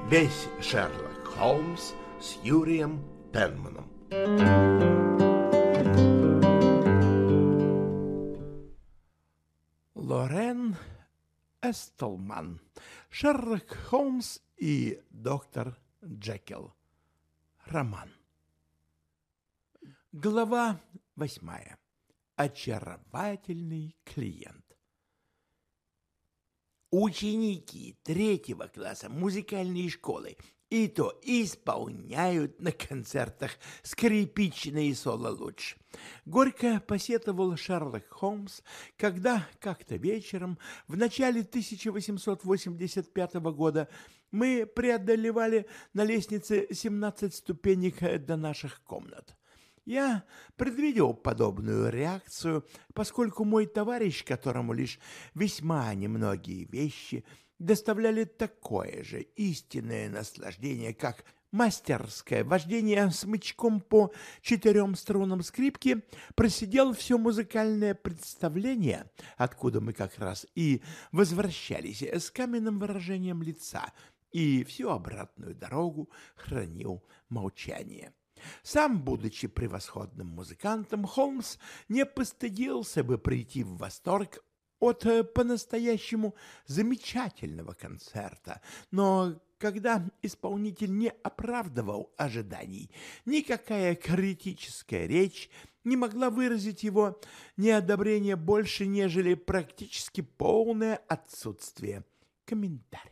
Весь Шерлок Холмс с Юрием Пенманом. Лорен Эстлман. Шерлок Холмс и доктор Джекил. Роман. Глава 8. Очаровательный клиент. Ученики 3-го класса музыкальной школы и то исполняют на концертах скрипичные соло лучше. Горько посетовал Шерлок Холмс, когда как-то вечером в начале 1885 года мы преодолевали на лестнице 17 ступенек до наших комнат. Я предвидел подобную реакцию, поскольку мой товарищ, которому лишь весьма немногие вещи доставляли такое же истинное наслаждение, как мастерское вождение смычком по 4 струнам скрипки, просидел все музыкальное представление, откуда мы как раз и возвращались, с каменным выражением лица, и всю обратную дорогу хранил молчание. Сам, будучи превосходным музыкантом, Холмс не постыдился бы прийти в восторг от по-настоящему замечательного концерта, но когда исполнитель не оправдывал ожиданий, никакая критическая речь не могла выразить его неодобрение больше, нежели практически полное отсутствие комментариев.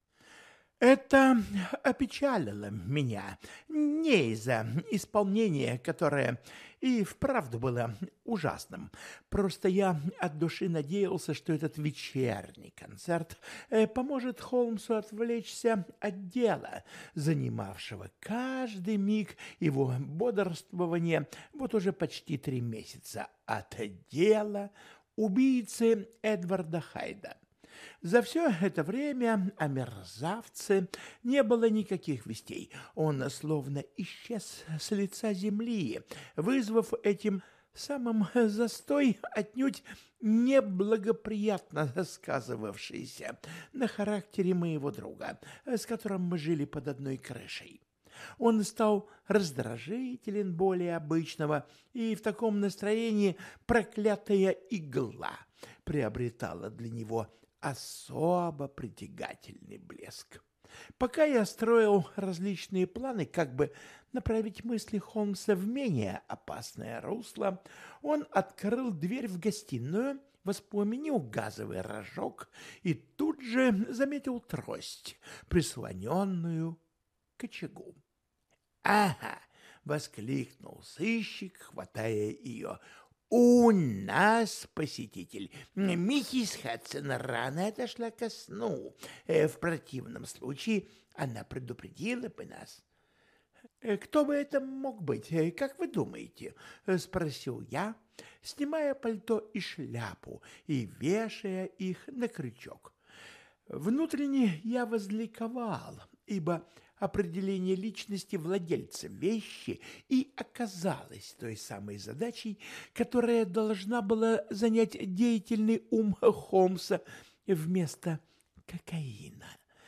Это опечалило меня не из-за исполнения, которое и вправду было ужасным. Просто я от души надеялся, что этот вечерний концерт поможет Холмсу отвлечься от дела, занимавшего каждый миг его бодрствования вот уже почти 3 месяца, от дела убийцы Эдварда Хайда. За все это время о мерзавце не было никаких вестей. Он словно исчез с лица земли, вызвав этим самым застой, отнюдь неблагоприятно сказывавшийся на характере моего друга, с которым мы жили под одной крышей. Он стал раздражителен более обычного, и в таком настроении проклятая игла приобретала для него особо притягательный блеск. Пока я строил различные планы, как бы направить мысли Холмса в менее опасное русло, он открыл дверь в гостиную, воспламенил газовый рожок и тут же заметил трость, прислоненную к очагу. «Ага!» — воскликнул сыщик, хватая ее. «У нас посетитель. Миссис Хадсон рано отошла ко сну. В противном случае она предупредила бы нас». «Кто бы это мог быть, как вы думаете?» — спросил я, снимая пальто и шляпу и вешая их на крючок. Внутренне я возликовал, ибо определение личности владельца вещи и оказалось той самой задачей, которая должна была занять деятельный ум Холмса вместо кокаина.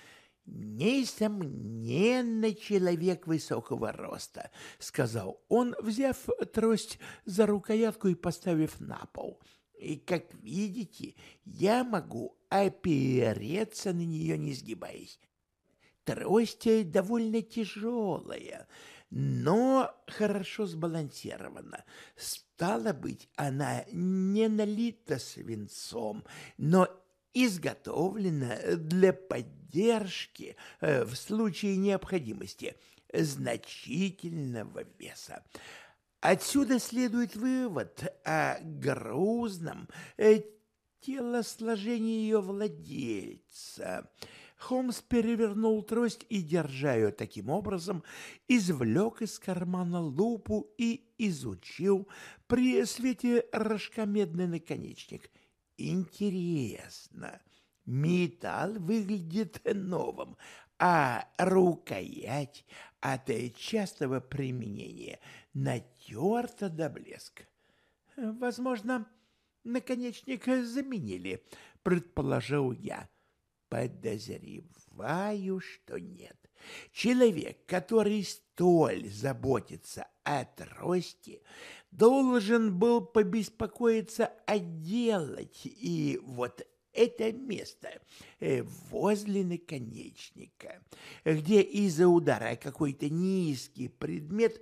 «Несомненно, человек высокого роста», — сказал он, взяв трость за рукоятку и поставив на пол. «И, как видите, я могу опереться на нее, не сгибаясь. Трость довольно тяжелая, но хорошо сбалансирована. Стало быть, она не налита свинцом, но изготовлена для поддержки в случае необходимости значительного веса. Отсюда следует вывод о грузном телосложении ее владельца». Холмс перевернул трость и, держа ее таким образом, извлек из кармана лупу и изучил при свете рожка медный наконечник. Интересно, металл выглядит новым, а рукоять от частого применения натерта до блеска. «Возможно, наконечник заменили», — предположил я. «Подозреваю, что нет. Человек, который столь заботится о трости, должен был побеспокоиться отделать и вот это место возле наконечника, где из-за удара какой-то низкий предмет,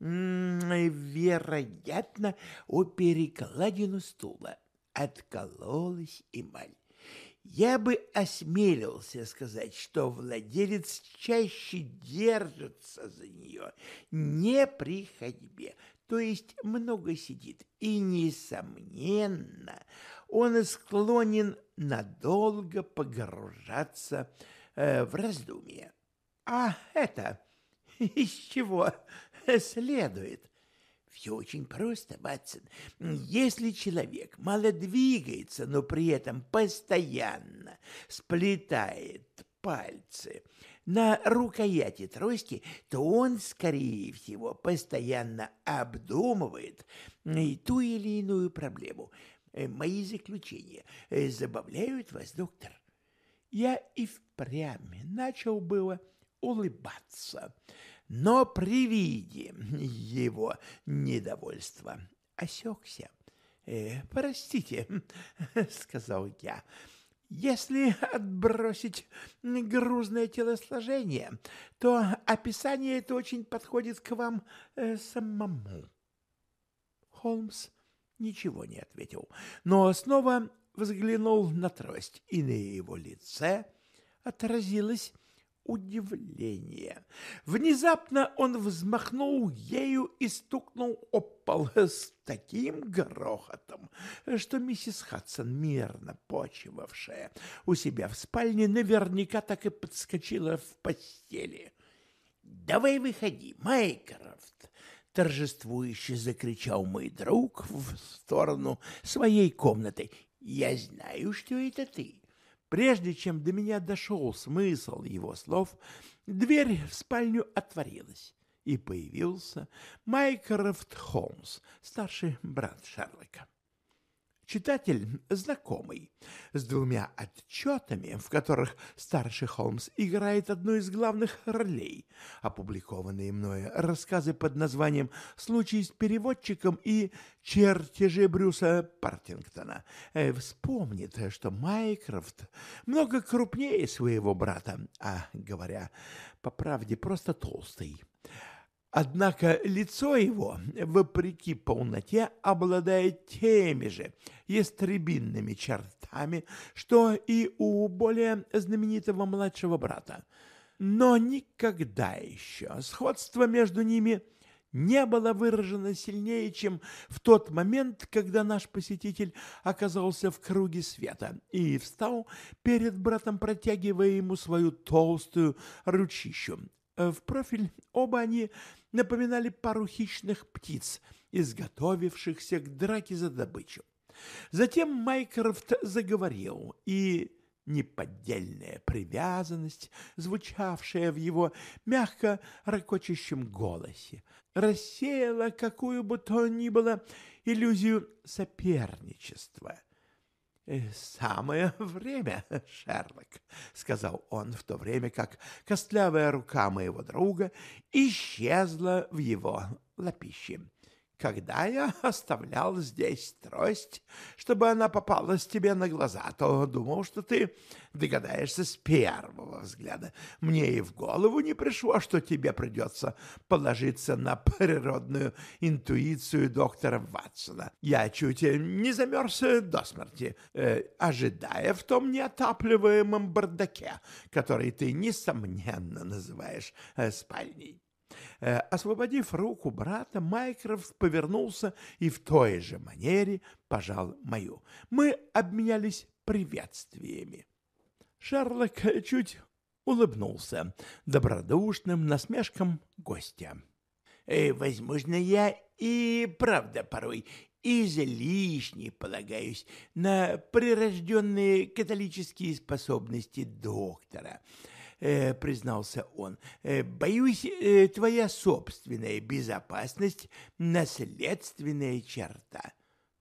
вероятно, о перекладину стула откололась эмаль. Я бы осмелился сказать, что владелец чаще держится за нее не при ходьбе, то есть много сидит, и, несомненно, он склонен надолго погружаться в раздумья. А это из чего следует? Все очень просто, Ватсон. Если человек мало двигается, но при этом постоянно сплетает пальцы на рукояти трости, то он, скорее всего, постоянно обдумывает ту или иную проблему. Мои заключения забавляют вас, доктор? Я и впрямь начал было улыбаться, но при виде его недовольства осекся. «Простите», — сказал я, — «если отбросить грузное телосложение, то описание это очень подходит к вам самому». Холмс ничего не ответил, но снова взглянул на трость, и на его лице отразилось удивление. Внезапно он взмахнул ею и стукнул об пол с таким грохотом, что миссис Хадсон, мирно почивавшая у себя в спальне, наверняка так и подскочила в постели. «Давай выходи, Майкрофт!» — торжествующе закричал мой друг в сторону своей комнаты. «Я знаю, что это ты». Прежде чем до меня дошел смысл его слов, дверь в спальню отворилась, и появился Майкрофт Холмс, старший брат Шерлока. Читатель, знакомый с двумя отчетами, в которых старший Холмс играет одну из главных ролей, опубликованные мною рассказы под названием «Случай с переводчиком» и «Чертежи Брюса Партингтона», вспомнит, что Майкрофт много крупнее своего брата, а, говоря по правде, просто толстый. Однако лицо его, вопреки полноте, обладает теми же ястребинными чертами, что и у более знаменитого младшего брата. Но никогда еще сходство между ними не было выражено сильнее, чем в тот момент, когда наш посетитель оказался в круге света и встал перед братом, протягивая ему свою толстую ручищу. В профиль оба они напоминали пару хищных птиц, изготовившихся к драке за добычу. Затем Майкрофт заговорил, и неподдельная привязанность, звучавшая в его мягко ракочущем голосе, рассеяла какую бы то ни было иллюзию соперничества. «Самое время, Шерлок», — сказал он, в то время как костлявая рука моего друга исчезла в его лапище. «Когда я оставлял здесь трость, чтобы она попалась тебе на глаза, то думал, что ты догадаешься с первого взгляда. Мне и в голову не пришло, что тебе придется положиться на природную интуицию доктора Ватсона. Я чуть не замерз до смерти, ожидая в том неотапливаемом бардаке, который ты, несомненно, называешь спальней». Освободив руку брата, Майкрофт повернулся и в той же манере пожал мою. Мы обменялись приветствиями. Шерлок чуть улыбнулся добродушным насмешкам гостя. «Возможно, я и правда порой излишне полагаюсь на прирожденные католические способности доктора», — признался он. «Боюсь, твоя собственная безопасность — наследственная черта».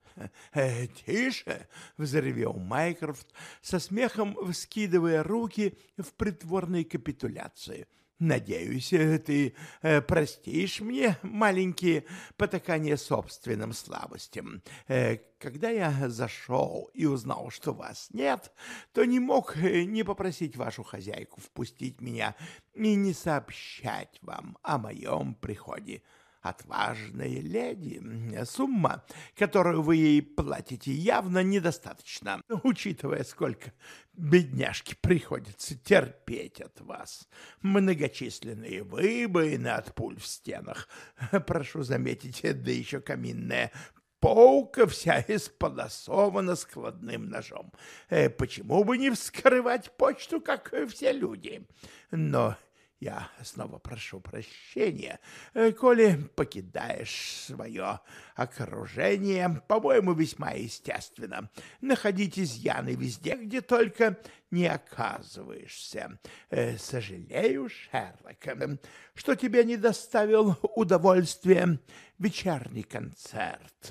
«Тише!» — взревел Майкрофт, со смехом вскидывая руки в притворной капитуляции. Надеюсь, ты простишь мне маленькие потакания собственным слабостям. Когда я зашел и узнал, что вас нет, то не мог не попросить вашу хозяйку впустить меня и не сообщать вам о моем приходе. Отважная леди, сумма, которую вы ей платите, явно недостаточна, учитывая, сколько бедняжке приходится терпеть от вас. Многочисленные выбоины от пуль в стенах, прошу заметить, да еще каминная полка вся исполосована складным ножом. Почему бы не вскрывать почту, как все люди? Но я снова прошу прощения, коли покидаешь свое окружение, по-моему, весьма естественно, находить изъяны везде, где только не оказываешься. Сожалею, Шерлок, что тебе не доставил удовольствия вечерний концерт.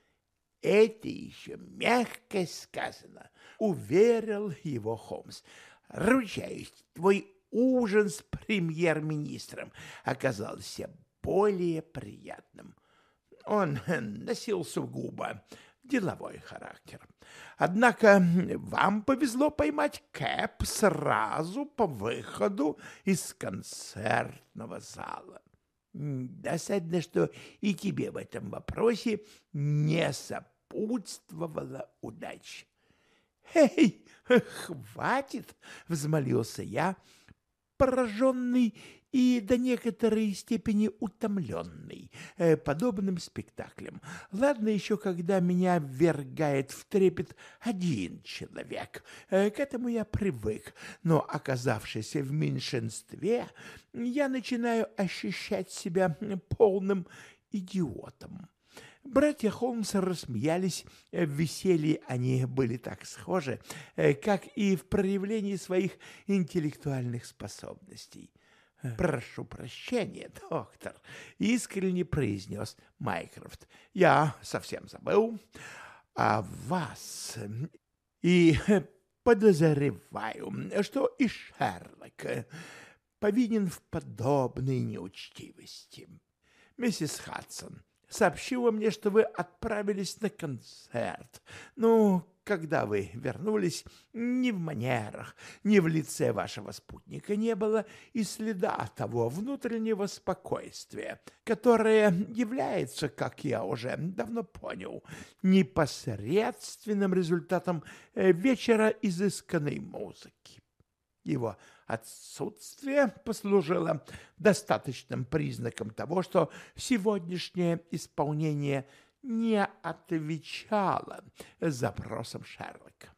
Это еще мягко сказано, уверил его Холмс. Ручаюсь, твой ужин с премьер-министром оказался более приятным. Он носил сугубо деловой характер. Однако вам повезло поймать Кэп сразу по выходу из концертного зала. Досадно, что и тебе в этом вопросе не сопутствовала удача. «Эй, хватит!» — взмолился я, пораженный и до некоторой степени утомленный подобным спектаклем. Ладно еще, когда меня ввергает в трепет один человек. К этому я привык, но, оказавшись в меньшинстве, я начинаю ощущать себя полным идиотом. Братья Холмса рассмеялись, в веселье они были так схожи, как и в проявлении своих интеллектуальных способностей. «Прошу прощения, доктор», — искренне произнес Майкрофт. «Я совсем забыл о вас и подозреваю, что и Шерлок повинен в подобной неучтивости. Миссис Хадсон сообщила мне, что вы отправились на концерт. Ну, когда вы вернулись, ни в манерах, ни в лице вашего спутника не было и следа того внутреннего спокойствия, которое является, как я уже давно понял, непосредственным результатом вечера изысканной музыки. Его отсутствие послужило достаточным признаком того, что сегодняшнее исполнение не отвечало запросам Шерлока.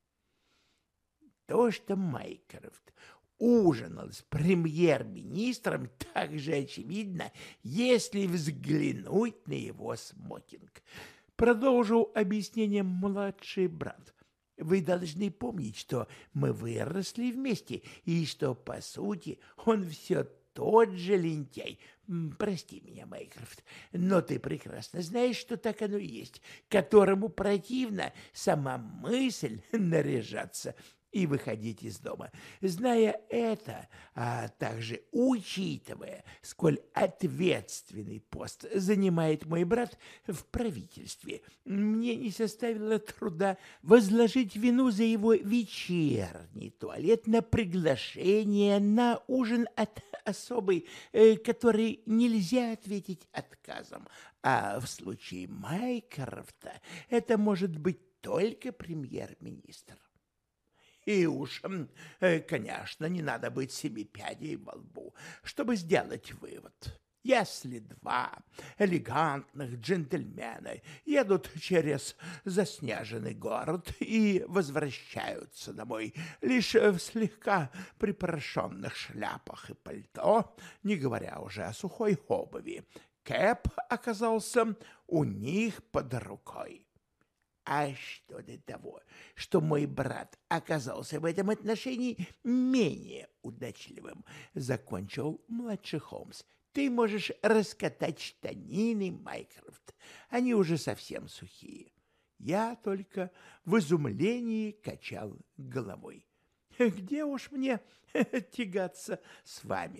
То, что Майкрофт ужинал с премьер-министром, так же очевидно, если взглянуть на его смокинг. Продолжил объяснение младший брат. Вы должны помнить, что мы выросли вместе, и что, по сути, он все тот же лентяй. Прости меня, Майкрофт, но ты прекрасно знаешь, что так оно и есть, которому противна сама мысль наряжаться и выходить из дома. Зная это, а также учитывая, сколь ответственный пост занимает мой брат в правительстве, мне не составило труда возложить вину за его вечерний туалет на приглашение на ужин от особой, который нельзя ответить отказом. А в случае Майкрофта это может быть только премьер-министр. И уж, конечно, не надо быть семипядей во лбу, чтобы сделать вывод. Если два элегантных джентльмена едут через заснеженный город и возвращаются домой лишь в слегка припорошенных шляпах и пальто, не говоря уже о сухой обуви, Кэп оказался у них под рукой. А что до того, что мой брат оказался в этом отношении менее удачливым, закончил младший Холмс. Ты можешь раскатать штанины, Майкрофт, они уже совсем сухие. Я только в изумлении качал головой. Где уж мне тягаться с вами?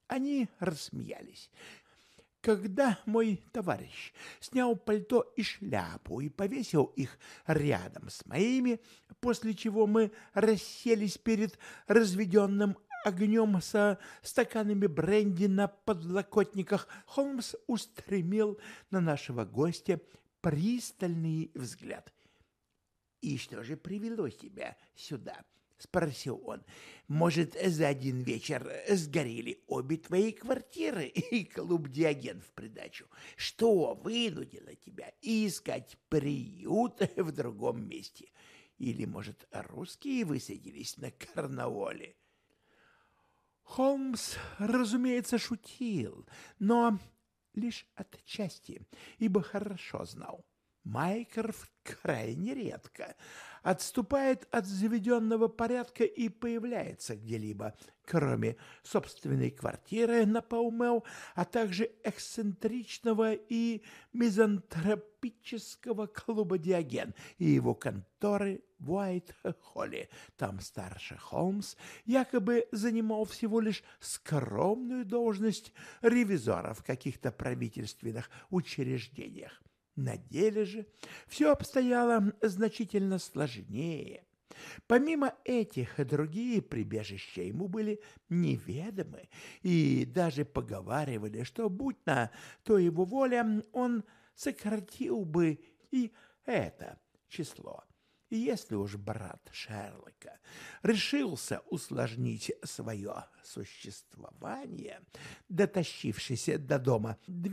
Они рассмеялись. Когда мой товарищ снял пальто и шляпу и повесил их рядом с моими, после чего мы расселись перед разведенным огнем со стаканами бренди на подлокотниках, Холмс устремил на нашего гостя пристальный взгляд. «И что же привело тебя сюда?» — спросил он. «Может, за один вечер сгорели обе твои квартиры и клуб «Диоген» в придачу? Что вынудило тебя искать приют в другом месте? Или, может, русские высадились на Корнуолле?» Холмс, разумеется, шутил, но лишь отчасти, ибо хорошо знал. Майкрофт крайне редко отступает от заведенного порядка и появляется где-либо, кроме собственной квартиры на Паумел, а также эксцентричного и мизантропического клуба «Диоген» и его конторы в Уайт-Холле. Там старший Холмс якобы занимал всего лишь скромную должность ревизора в каких-то правительственных учреждениях. На деле же все обстояло значительно сложнее. Помимо этих, другие прибежища ему были неведомы, и даже поговаривали, что, будь на то его воля, он сократил бы и это число. И если уж брат Шерлока решился усложнить свое существование, дотащившись до дома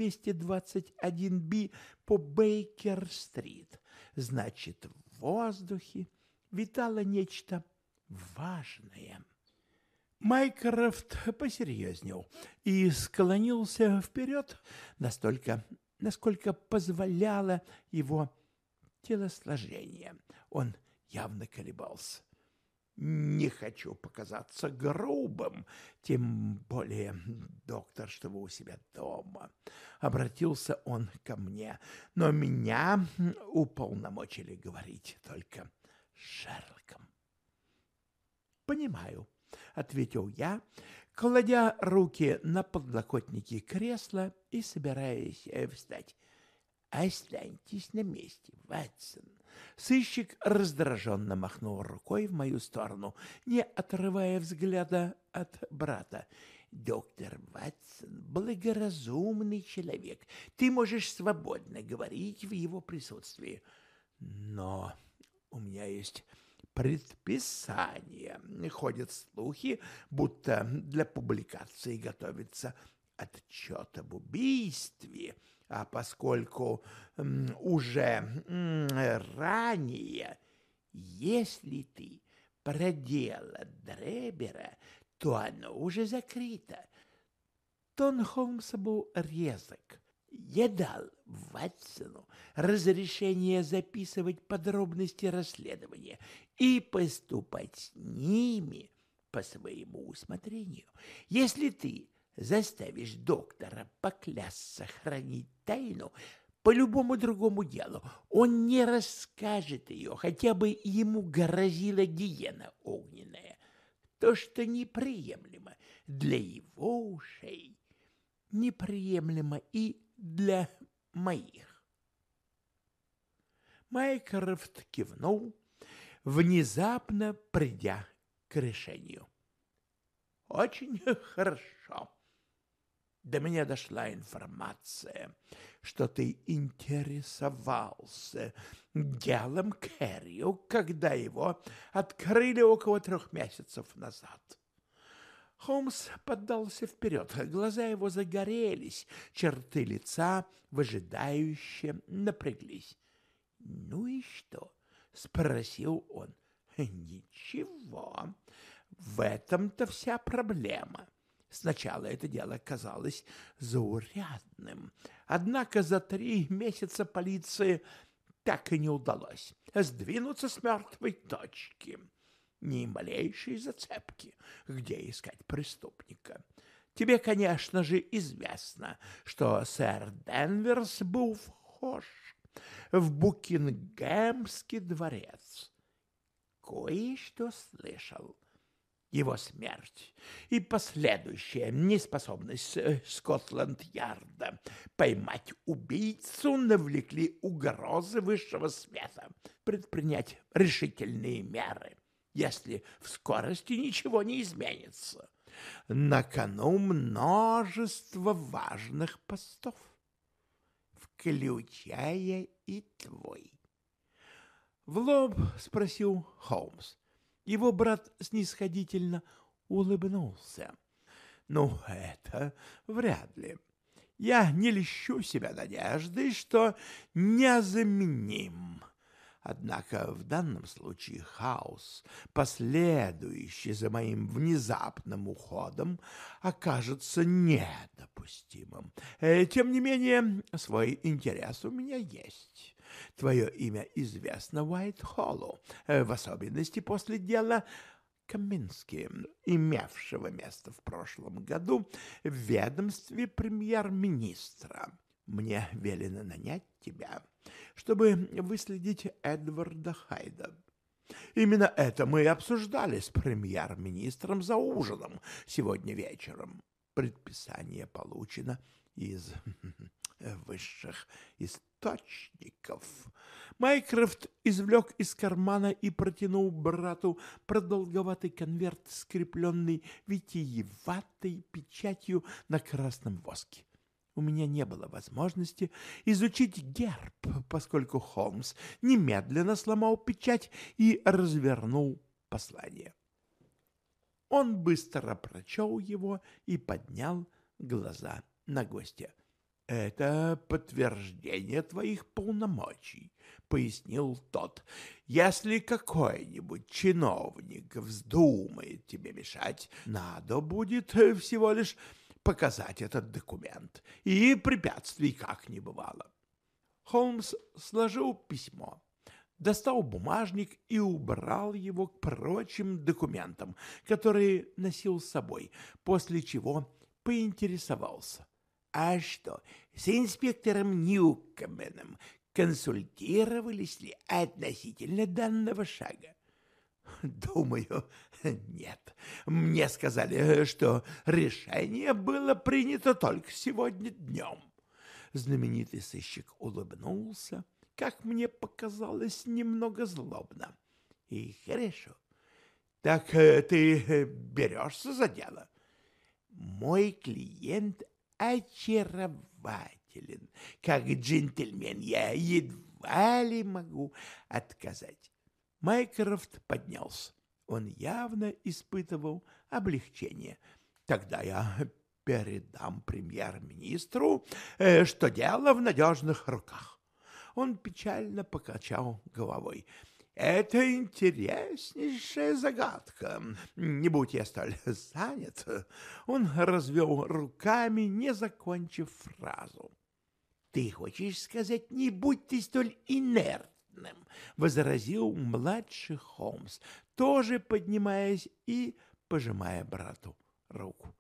221-Б по Бейкер-стрит, значит, в воздухе витало нечто важное. Майкрофт посерьезнел и склонился вперед настолько, насколько позволяло его телосложение. Он явно колебался. «Не хочу показаться грубым, тем более, доктор, что вы у себя дома», — обратился он ко мне, «но меня уполномочили говорить только с Шерлоком». «Понимаю», — ответил я, кладя руки на подлокотники кресла и собираясь встать. «Останьтесь на месте, Ватсон». Сыщик раздраженно махнул рукой в мою сторону, не отрывая взгляда от брата. «Доктор Ватсон — благоразумный человек. Ты можешь свободно говорить в его присутствии. Но у меня есть предписание. Ходят слухи, будто для публикации готовится отчет об убийстве». А поскольку уже ранее, если ты про дело Дребера, то оно уже закрыто. Тон Холмса был резок. Я дал Ватсону разрешение записывать подробности расследования и поступать с ними по своему усмотрению. Если ты заставишь доктора поклясться хранить тайну по любому другому делу, он не расскажет ее, хотя бы ему грозила гиена огненная. То, что неприемлемо для его ушей, неприемлемо и для моих. Майкрофт кивнул, внезапно придя к решению. «Очень хорошо. До меня дошла информация, что ты интересовался делом Кэррио, когда его открыли около 3 месяцев назад». Холмс поддался вперед, глаза его загорелись, черты лица выжидающе напряглись. «Ну и что?» — спросил он. «Ничего, в этом-то вся проблема». Сначала это дело казалось заурядным, однако за 3 месяца полиции так и не удалось сдвинуться с мертвой точки. Ни малейшей зацепки, где искать преступника. Тебе, конечно же, известно, что сэр Денверс был вхож в Букингемский дворец. Кое-что слышал. Его смерть и последующая неспособность Скотланд-Ярда поймать убийцу навлекли угрозы высшего света предпринять решительные меры, если в скорости ничего не изменится. На кону множество важных постов, включая и твой. В лоб спросил Холмс. Его брат снисходительно улыбнулся. «Ну, это вряд ли. Я не льщу себя надеждой, что незаменим. Однако в данном случае хаос, последующий за моим внезапным уходом, окажется недопустимым. Тем не менее, свой интерес у меня есть. Твое имя известно Уайт-Холлу, в особенности после дела Камински, имевшего место в прошлом году в ведомстве премьер-министра. Мне велено нанять тебя, чтобы выследить Эдварда Хайда. Именно это мы и обсуждали с премьер-министром за ужином сегодня вечером. Предписание получено из высших источников. Майкрофт извлек из кармана и протянул брату продолговатый конверт, скрепленный витиеватой печатью на красном воске. У меня не было возможности изучить герб, поскольку Холмс немедленно сломал печать и развернул послание. Он быстро прочел его и поднял глаза на гостя. «Это подтверждение твоих полномочий», — пояснил тот. «Если какой-нибудь чиновник вздумает тебе мешать, надо будет всего лишь показать этот документ, и препятствий как не бывало». Холмс сложил письмо, достал бумажник и убрал его к прочим документам, которые носил с собой, после чего поинтересовался. «А что, с инспектором Ньюкоменом консультировались ли относительно данного шага?» «Думаю, нет. Мне сказали, что решение было принято только сегодня днем». Знаменитый сыщик улыбнулся, как мне показалось, немного злобно. «И хорошо. Так ты берешься за дело?» «Мой клиент очарователен. Как джентльмен я едва ли могу отказать». Майкрофт поднялся. Он явно испытывал облегчение. «Тогда я передам премьер-министру, что дело в надежных руках». Он печально покачал головой. «Это интереснейшая загадка. Не будь я столь занят». Он развел руками, не закончив фразу. «Ты хочешь сказать, не будь ты столь инертным», — возразил младший Холмс, тоже поднимаясь и пожимая брату руку.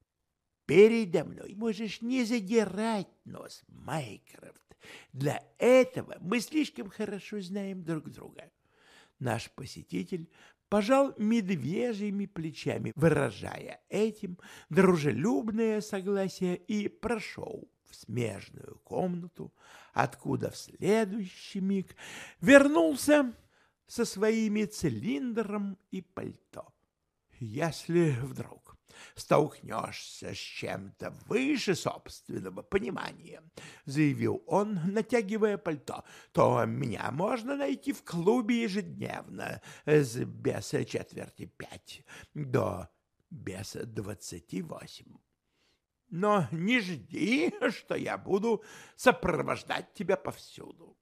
«Передо мной можешь не задирать нос, Майкрофт. Для этого мы слишком хорошо знаем друг друга». Наш посетитель пожал медвежьими плечами, выражая этим дружелюбное согласие, и прошел в смежную комнату, откуда в следующий миг вернулся со своими цилиндром и пальто. «Если вдруг столкнешься с чем-то выше собственного понимания, — заявил он, натягивая пальто, — то меня можно найти в клубе ежедневно с без 4:45 до без 28. Но не жди, что я буду сопровождать тебя повсюду».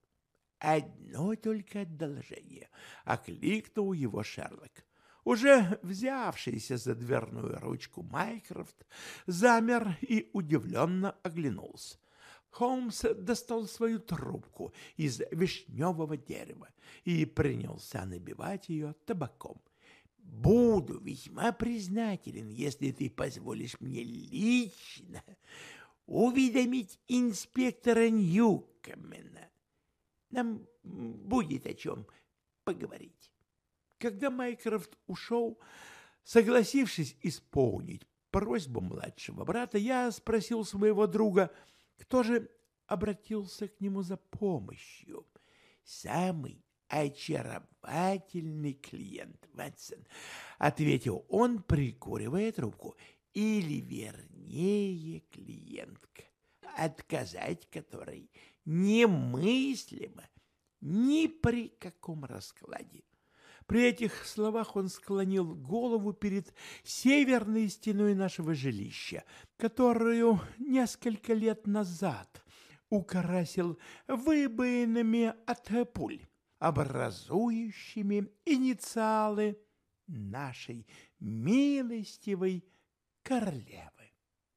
«Одно только одолжение», — окликнул его Шерлок. Уже взявшийся за дверную ручку Майкрофт замер и удивленно оглянулся. Холмс достал свою трубку из вишневого дерева и принялся набивать ее табаком. «Буду весьма признателен, если ты позволишь мне лично уведомить инспектора Ньюкомена. Нам будет о чем поговорить». Когда Майкрофт ушел, Согласившись исполнить просьбу младшего брата, я спросил своего друга, кто же обратился к нему за помощью. «Самый очаровательный клиент, Ватсон», — ответил он, прикуривая трубку, — «или, вернее, клиентка, отказать которой немыслимо ни при каком раскладе». При этих словах он склонил голову перед северной стеной нашего жилища, которую несколько лет назад украсил выбоинами от пуль, образующими инициалы нашей милостивой королевы.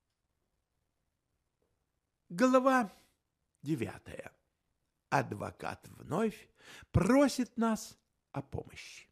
Глава 9. Адвокат вновь просит нас о помощи.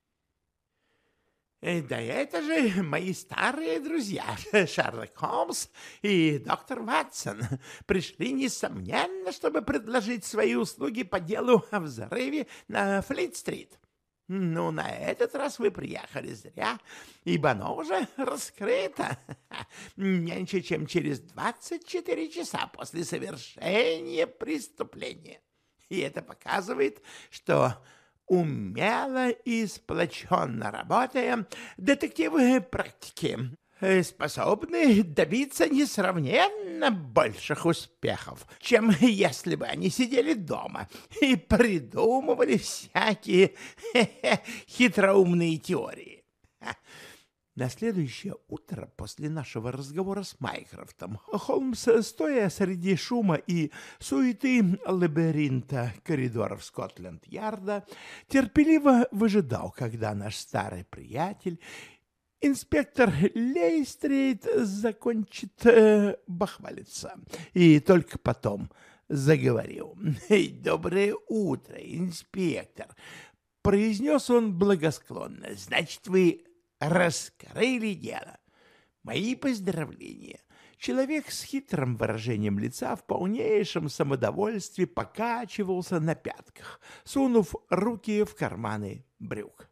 Да это же мои старые друзья, Шерлок Холмс и доктор Ватсон, пришли, несомненно, чтобы предложить свои услуги по делу о взрыве на Флит-стрит. Ну, на этот раз вы приехали зря, ибо оно уже раскрыто меньше, чем через 24 часа после совершения преступления. И это показывает, что умело и сплоченно работая, детективы практики способны добиться несравненно больших успехов, чем если бы они сидели дома и придумывали всякие хитроумные теории. На следующее утро после нашего разговора с Майкрофтом Холмс, стоя среди шума и суеты лабиринта коридоров Скотленд-Ярда, терпеливо выжидал, когда наш старый приятель, инспектор Лейстрит, закончит бахвалиться, и только потом заговорил. «Доброе утро, инспектор», — произнес он благосклонно. «Значит, вы раскрыли дело. Мои поздравления». Человек с хитрым выражением лица в полнейшем самодовольстве покачивался на пятках, сунув руки в карманы брюк.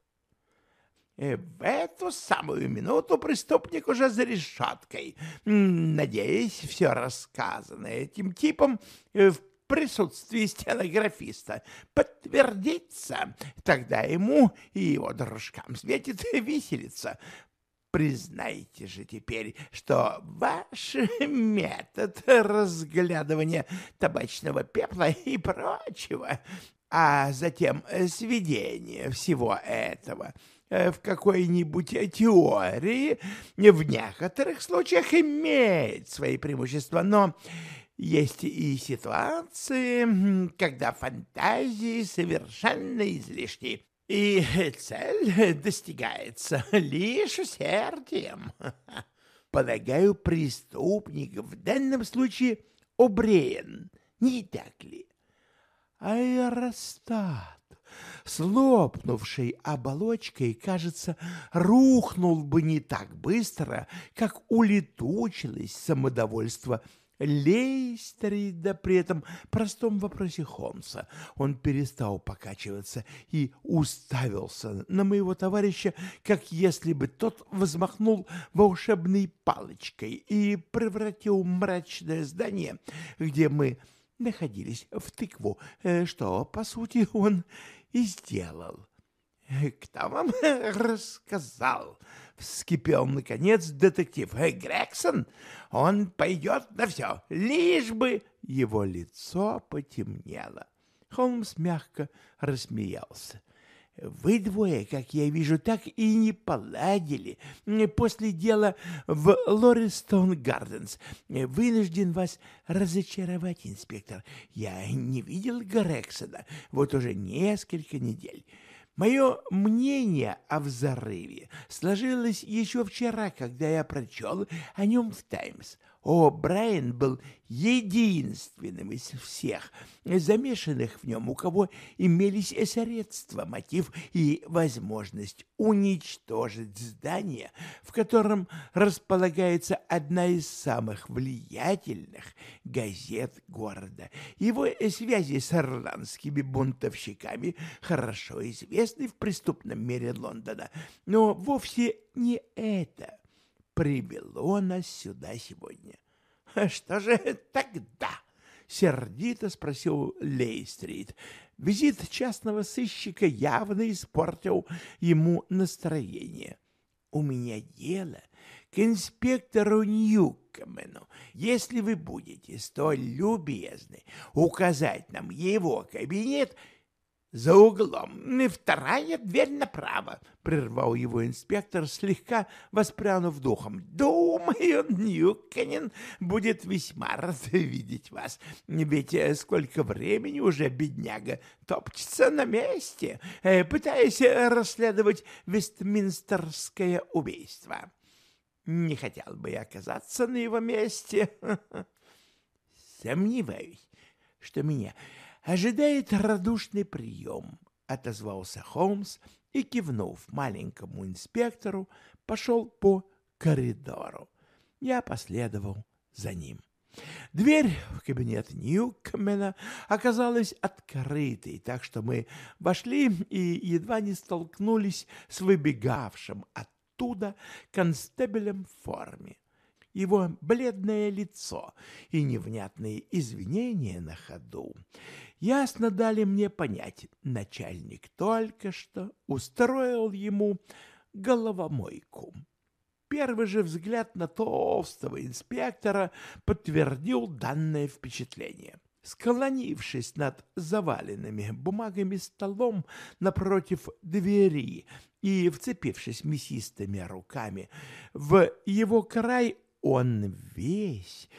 В эту самую минуту преступник уже за решеткой. Надеюсь, все рассказанное этим типом в присутствии стенографиста подтвердится, тогда ему и его дружкам светит виселица. Признайте же теперь, что ваш метод разглядывания табачного пепла и прочего, а затем сведение всего этого в какой-нибудь теории в некоторых случаях имеет свои преимущества, но есть и ситуации, когда фантазии совершенно излишни, и цель достигается лишь усердием. Полагаю, преступник в данном случае О'Брайен, не так ли? Аэростат, с лопнувшей оболочкой, кажется, рухнул бы не так быстро, как улетучилось самодовольство Лейстрида при этом простом вопросе Холмса. Он перестал покачиваться и уставился на моего товарища, как если бы тот взмахнул волшебной палочкой и превратил мрачное здание, где мы находились, в тыкву, что, по сути, он и сделал. «Кто вам рассказал?» — вскипел, наконец, детектив. «Грегсон? Он пойдет на все, лишь бы...» Его лицо потемнело. Холмс мягко рассмеялся. «Вы двое, как я вижу, так и не поладили после дела в Лористон-Гарденс. Вынужден вас разочаровать, инспектор. Я не видел Грексона вот уже несколько недель. Мое мнение о взрыве сложилось еще вчера, когда я прочел о нем в «Таймс». О'Брайен был единственным из всех замешанных в нем, у кого имелись средства, мотив и возможность уничтожить здание, в котором располагается одна из самых влиятельных газет города. Его связи с ирландскими бунтовщиками хорошо известны в преступном мире Лондона, но вовсе не это привело нас сюда сегодня. — Что же тогда? — сердито спросил Лейстрид. Визит частного сыщика явно испортил ему настроение. — У меня дело к инспектору Ньюкомену. Если вы будете столь любезны указать нам его кабинет... «За углом, вторая дверь направо», — прервал его инспектор, слегка воспрянув духом. «Думаю, Ньюконен будет весьма рад видеть вас, ведь сколько времени уже бедняга топчется на месте, пытаясь расследовать вестминстерское убийство. Не хотел бы я оказаться на его месте. Сомневаюсь, что меня ожидает радушный прием», — отозвался Холмс и, кивнув маленькому инспектору, пошел по коридору. Я последовал за ним. Дверь в кабинет Ньюкомена оказалась открытой, так что мы вошли и едва не столкнулись с выбегавшим оттуда констеблем в форме. Его бледное лицо и невнятные извинения на ходу ясно дали мне понять, начальник только что устроил ему головомойку. Первый же взгляд на толстого инспектора подтвердил данное впечатление. Склонившись над заваленными бумагами столом напротив двери и вцепившись мясистыми руками в его край, он весь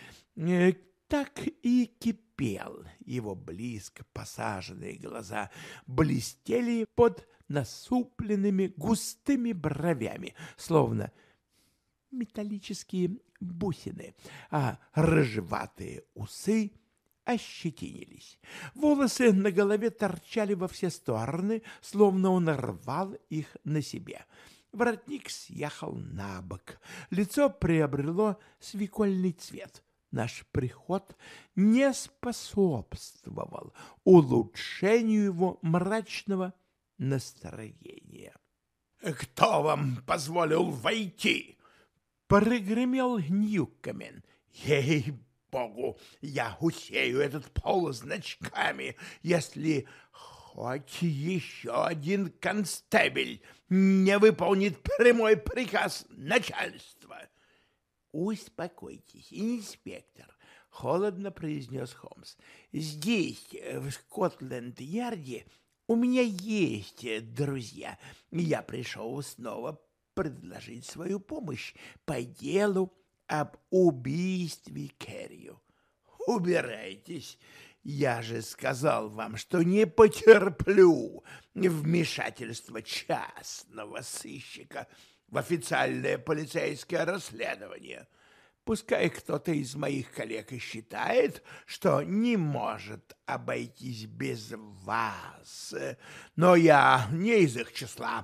так и кипел. Его близко посаженные глаза блестели под насупленными густыми бровями, словно металлические бусины, а рыжеватые усы ощетинились. Волосы на голове торчали во все стороны, словно он рвал их на себе. Воротник съехал на бок, лицо приобрело свекольный цвет. Наш приход не способствовал улучшению его мрачного настроения. «Кто вам позволил войти?» — прогремел Ньюкомен. «Ей-богу, я усею этот пол значками, если хоть еще один констебель не выполнит прямой приказ начальства». «Успокойтесь, инспектор», — холодно произнес Холмс. «Здесь, в Скотланд-Ярде, у меня есть друзья. Я пришел снова предложить свою помощь по делу об убийстве Керрию». «Убирайтесь. Я же сказал вам, что не потерплю вмешательства частного сыщика в официальное полицейское расследование. Пускай кто-то из моих коллег и считает, что не может обойтись без вас, но я не из их числа.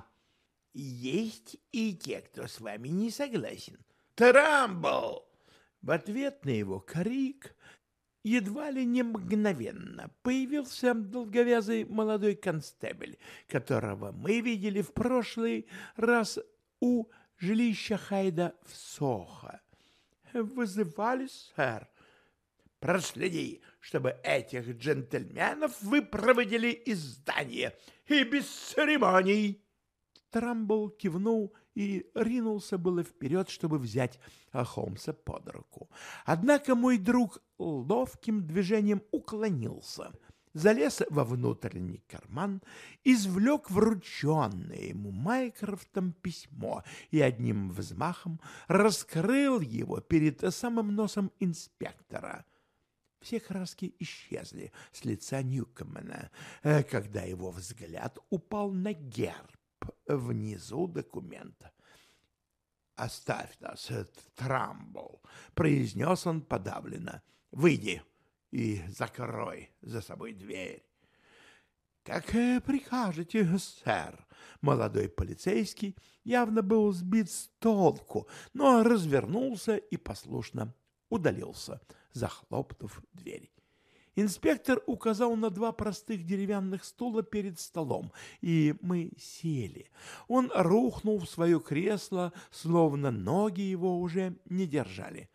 Есть и те, кто с вами не согласен. Трамбл!» В ответ на его крик едва ли не мгновенно появился долговязый молодой констебль, которого мы видели в прошлый раз у жилища Хайда в Сохо. «Вызывали, сэр?» «Проследи, чтобы этих джентльменов вы проводили из здания, и без церемоний!» Трамбл кивнул и ринулся было вперед, чтобы взять Холмса под руку. Однако мой друг ловким движением уклонился, залез во внутренний карман, извлек врученное ему Майкрофтом письмо и одним взмахом раскрыл его перед самым носом инспектора. Все краски исчезли с лица Ньюкомена, когда его взгляд упал на герб внизу документа. «Оставь нас, Трамбл», — произнес он подавленно. «Выйди и закрой за собой дверь». «Как прикажете, сэр». Молодой полицейский явно был сбит с толку, но развернулся и послушно удалился, захлопнув дверь. Инспектор указал на два простых деревянных стула перед столом, и мы сели. Он рухнул в свое кресло, словно ноги его уже не держали.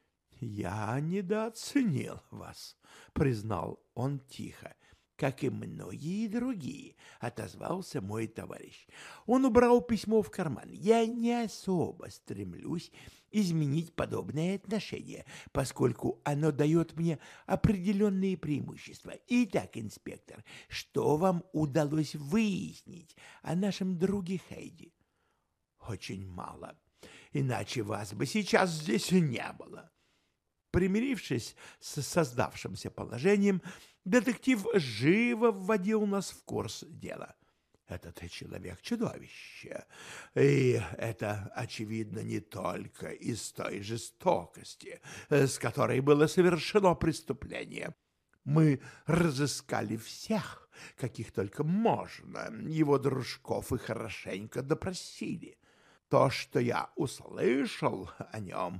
«Я недооценил вас», — признал он тихо. «Как и многие другие», — отозвался мой товарищ. Он убрал письмо в карман. «Я не особо стремлюсь изменить подобное отношение, поскольку оно дает мне определенные преимущества. Итак, инспектор, что вам удалось выяснить о нашем друге Хейди?» «Очень мало, иначе вас бы сейчас здесь не было». Примирившись с создавшимся положением, детектив живо вводил нас в курс дела. Этот человек — чудовище, и это, очевидно, не только из той жестокости, с которой было совершено преступление. Мы разыскали всех, каких только можно, его дружков, и хорошенько допросили. То, что я услышал о нем,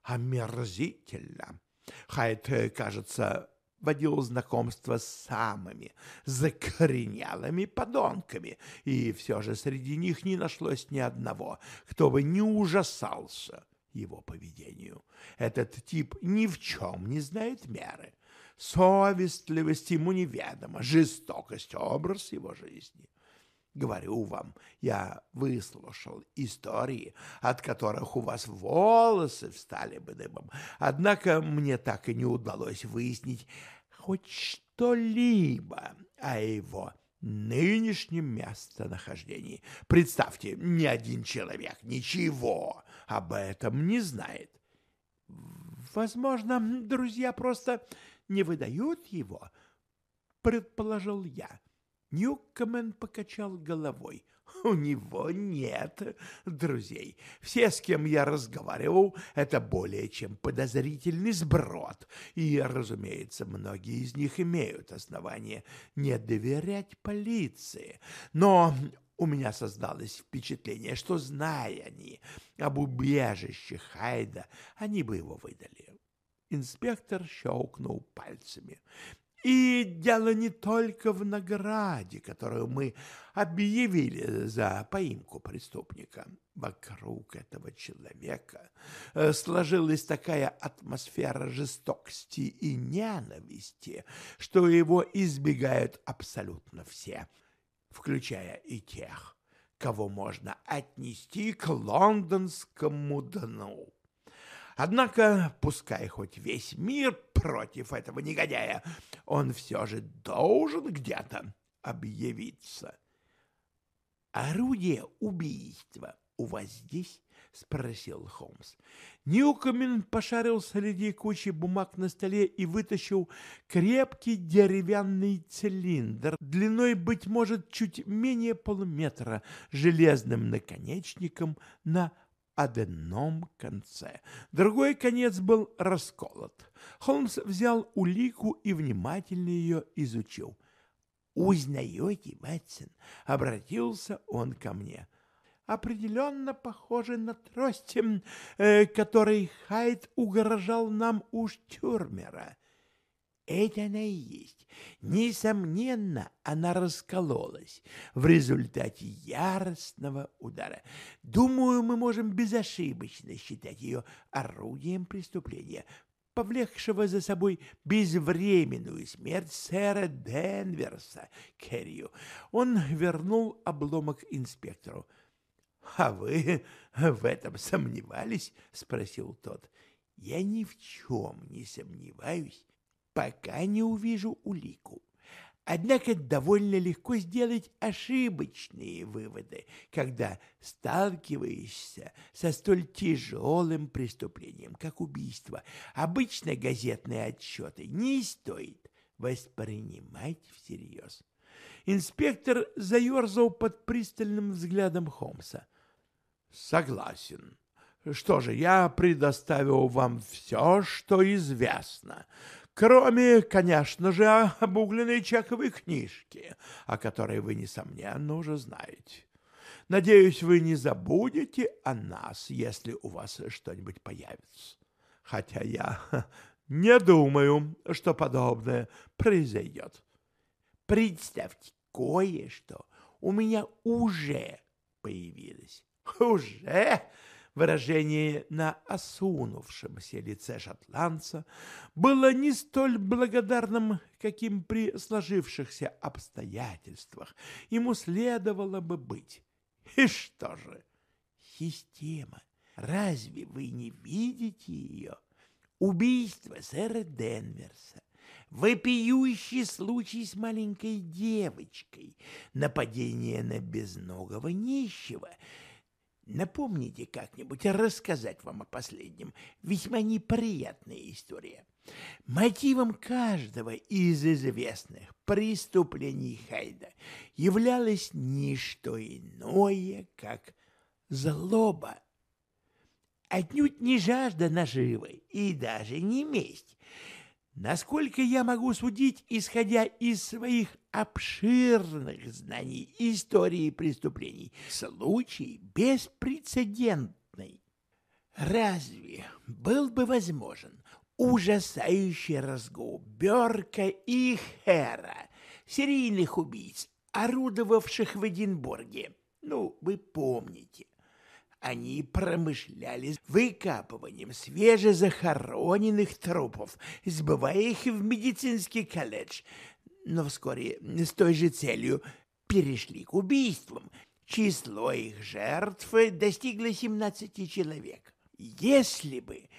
омерзительно. Хайд, кажется, водил знакомство с самыми закоренелыми подонками, и все же среди них не нашлось ни одного, кто бы не ужасался его поведению. Этот тип ни в чем не знает меры. Совестливость ему неведома, жестокость — образ его жизни. Говорю вам, я выслушал истории, от которых у вас волосы встали бы дыбом, однако мне так и не удалось выяснить хоть что-либо о его нынешнем местонахождении. Представьте, ни один человек ничего об этом не знает. Возможно, друзья просто не выдают его, предположил я. Ньюкомен покачал головой. У него нет друзей. Все, с кем я разговаривал, это более чем подозрительный сброд. И, разумеется, многие из них имеют основания не доверять полиции. Но у меня создалось впечатление, что, зная они об убежище Хайда, они бы его выдали. Инспектор щелкнул пальцами. И дело не только в награде, которую мы объявили за поимку преступника. Вокруг этого человека сложилась такая атмосфера жестокости и ненависти, что его избегают абсолютно все, включая и тех, кого можно отнести к лондонскому дну. Однако, пускай хоть весь мир против этого негодяя, он все же должен где-то объявиться. «Орудие убийства у вас здесь?» — спросил Холмс. Ньюкомен пошарил среди кучи бумаг на столе и вытащил крепкий деревянный цилиндр, длиной, быть может, чуть менее полуметра, железным наконечником на одном конце. Другой конец был расколот. Холмс взял улику и внимательно ее изучил. «Узнаете, Ватсон?» — обратился он ко мне. «Определенно похоже на трость, которой Хайд угрожал нам у Штюрмера». Это она и есть. Несомненно, она раскололась в результате яростного удара. Думаю, мы можем безошибочно считать ее орудием преступления, повлекшего за собой безвременную смерть сэра Денверса Керрию. Он вернул обломок инспектору. «А вы в этом сомневались?» — спросил тот. «Я ни в чем не сомневаюсь, пока не увижу улику. Однако довольно легко сделать ошибочные выводы, когда сталкиваешься со столь тяжелым преступлением, как убийство. Обычно газетные отчеты не стоит воспринимать всерьез». Инспектор заерзал под пристальным взглядом Холмса. «Согласен. Что же, я предоставил вам все, что известно, кроме, конечно же, обугленной чековой книжки, о которой вы, несомненно, уже знаете. Надеюсь, вы не забудете о нас, если у вас что-нибудь появится. Хотя я не думаю, что подобное произойдет. Представьте, кое-что у меня уже появилось. Уже? Выражение на осунувшемся лице шотландца было не столь благодарным, каким при сложившихся обстоятельствах ему следовало бы быть. И что же? Система. Разве вы не видите ее? Убийство сэра Денверса, вопиющий случай с маленькой девочкой, нападение на безногого нищего. Напомните как-нибудь рассказать вам о последнем. Весьма неприятная история. Мотивом каждого из известных преступлений Хайда являлось не что иное, как злоба. Отнюдь не жажда наживы и даже не месть. Насколько я могу судить, исходя из своих обширных знаний истории преступлений, случай беспрецедентный. Разве был бы возможен ужасающий разгул Бёрка и Хэра, серийных убийц, орудовавших в Эдинбурге? Ну, вы помните. Они промышляли выкапыванием свежезахороненных трупов, сбывая их в медицинский колледж, но вскоре с той же целью перешли к убийствам. Число их жертв достигло 17 человек. Если бы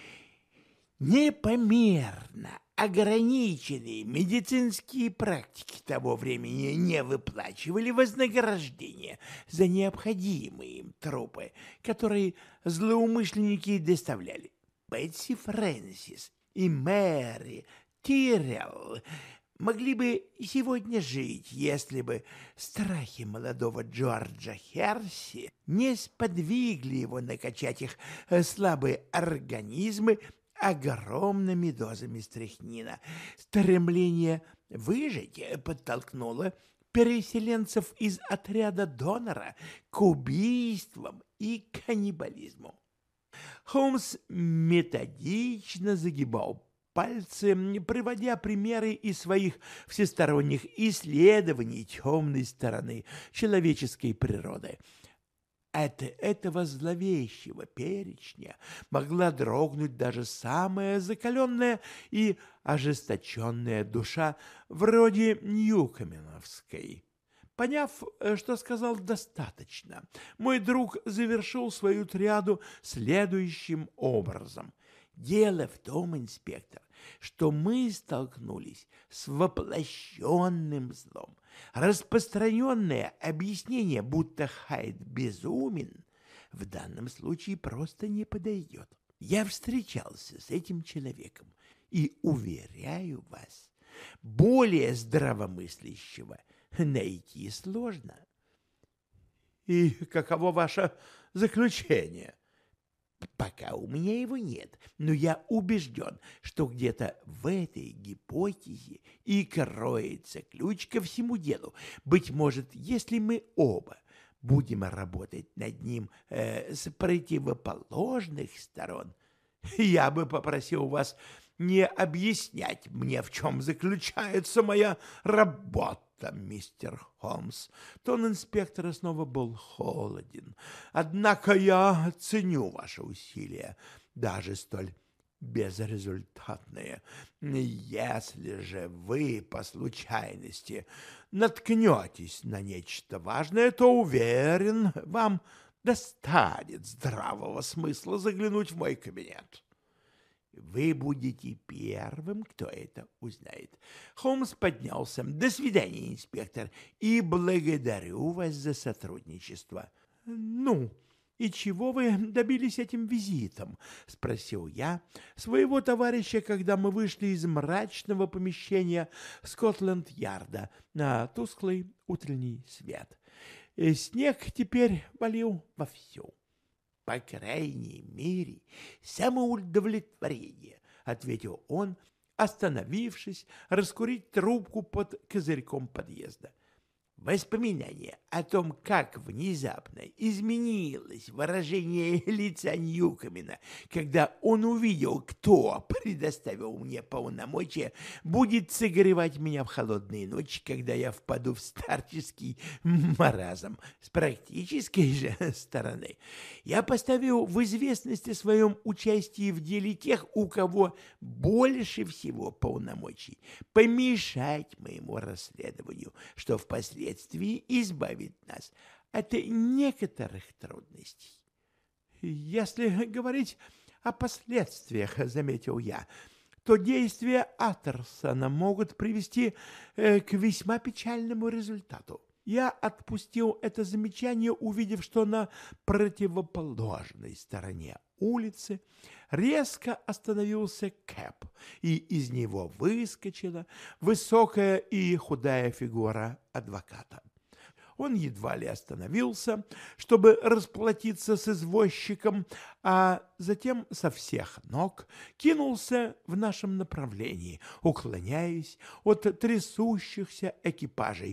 непомерно ограниченные медицинские практики того времени не выплачивали вознаграждения за необходимые им трупы, которые злоумышленники доставляли, Бетси Фрэнсис и Мэри Тиррелл могли бы сегодня жить, если бы страхи молодого Джорджа Херси не сподвигли его накачать их слабые организмы огромными дозами стрихнина. Стремление выжить подтолкнуло переселенцев из отряда донора к убийствам и каннибализму. Холмс методично загибал пальцы, приводя примеры из своих всесторонних исследований темной стороны человеческой природы. От этого зловещего перечня могла дрогнуть даже самая закаленная и ожесточенная душа вроде Ньюкоменовской. Поняв, что сказал достаточно, мой друг завершил свою триаду следующим образом. Дело в том, инспектор, что мы столкнулись с воплощенным злом. Распространенное объяснение, будто Хайд безумен, в данном случае просто не подойдет. Я встречался с этим человеком и, уверяю вас, более здравомыслящего найти сложно. И каково ваше заключение? Пока у меня его нет, но я убежден, что где-то в этой гипотезе и кроется ключ ко всему делу. Быть может, если мы оба будем работать над ним с противоположных сторон, я бы попросил вас не объяснять мне, в чем заключается моя работа, мистер Холмс. Тон инспектора снова был холоден. Однако я ценю ваши усилия, даже столь безрезультатные. Если же вы по случайности наткнетесь на нечто важное, то, уверен, вам достанет здравого смысла заглянуть в мой кабинет. Вы будете первым, кто это узнает. Холмс поднялся. До свидания, инспектор, и благодарю вас за сотрудничество. Ну, и чего вы добились этим визитом? Спросил я своего товарища, когда мы вышли из мрачного помещения Скотланд-Ярда на тусклый утренний свет. Снег теперь валил вовсю. «По крайней мере, самоудовлетворение», — ответил он, остановившись, раскурить трубку под козырьком подъезда. Воспоминание о том, как внезапно изменилось выражение лица Ньюкомена, когда он увидел, кто предоставил мне полномочия, будет согревать меня в холодные ночи, когда я впаду в старческий маразм. С практической же стороны я поставил в известность о своем участии в деле тех, у кого больше всего полномочий помешать моему расследованию, что впоследствии избавит нас от некоторых трудностей. «Если говорить о последствиях, — заметил я, — то действия Аттерсона могут привести к весьма печальному результату». Я отпустил это замечание, увидев, что на противоположной стороне улицы резко остановился кэб, и из него выскочила высокая и худая фигура адвоката. Он едва ли остановился, чтобы расплатиться с извозчиком, а затем со всех ног кинулся в нашем направлении, уклоняясь от трясущихся экипажей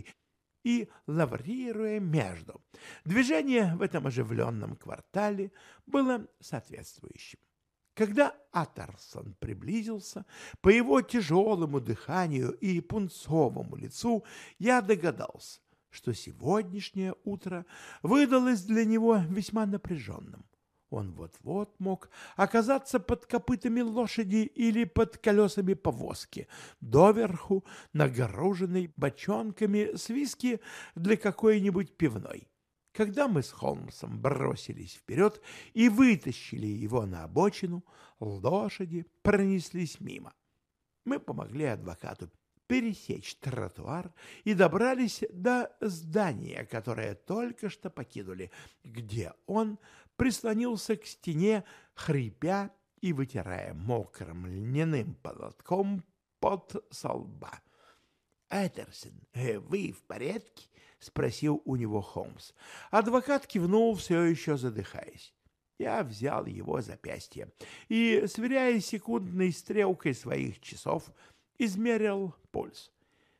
и лаврируя между. Движение в этом оживленном квартале было соответствующим. Когда Аттерсон приблизился, по его тяжелому дыханию и пунцовому лицу я догадался, что сегодняшнее утро выдалось для него весьма напряженным. Он вот-вот мог оказаться под копытами лошади или под колесами повозки, доверху нагруженной бочонками с виски для какой-нибудь пивной. Когда мы с Холмсом бросились вперед и вытащили его на обочину, лошади пронеслись мимо. Мы помогли адвокату пересечь тротуар и добрались до здания, которое только что покинули, где он прислонился к стене, хрипя и вытирая мокрым льняным платком пот со лба. «Аттерсон, вы в порядке?» — спросил у него Холмс. Адвокат кивнул, все еще задыхаясь. Я взял его запястье и, сверяя секундной стрелкой своих часов, измерил пульс.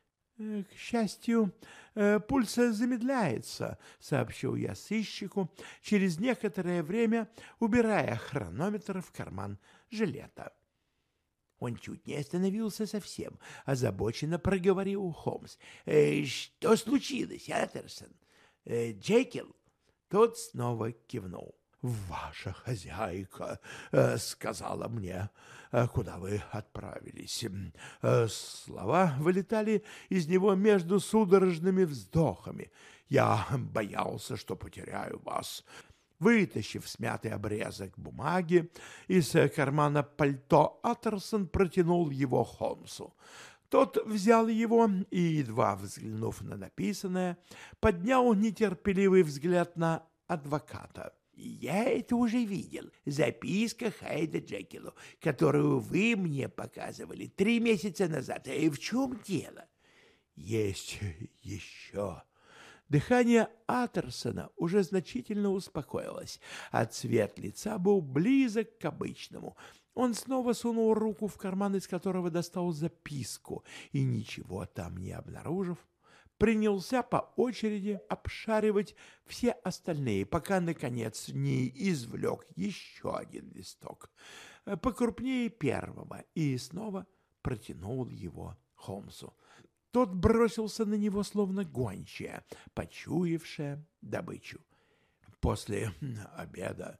«К счастью, пульс замедляется», — сообщил я сыщику, через некоторое время убирая хронометр в карман жилета. Он чуть не остановился совсем, озабоченно проговорил Холмс. «Что случилось, Аттерсон? Джекил?» Тот снова кивнул. «Ваша хозяйка сказала мне, куда вы отправились». Слова вылетали из него между судорожными вздохами. «Я боялся, что потеряю вас». Вытащив смятый обрезок бумаги из кармана пальто, Аттерсон протянул его Холмсу. Тот взял его и, едва взглянув на написанное, поднял нетерпеливый взгляд на адвоката. «Я это уже видел. Записка Хайда Джекилу, которую вы мне показывали 3 месяца назад. И в чем дело?» «Есть еще». Дыхание Аттерсона уже значительно успокоилось, а цвет лица был близок к обычному. Он снова сунул руку в карман, из которого достал записку, и, ничего там не обнаружив, принялся по очереди обшаривать все остальные, пока, наконец, не извлек еще один листок, покрупнее первого, и снова протянул его Холмсу. Тот бросился на него, словно гончая, почуявшая добычу. «После обеда,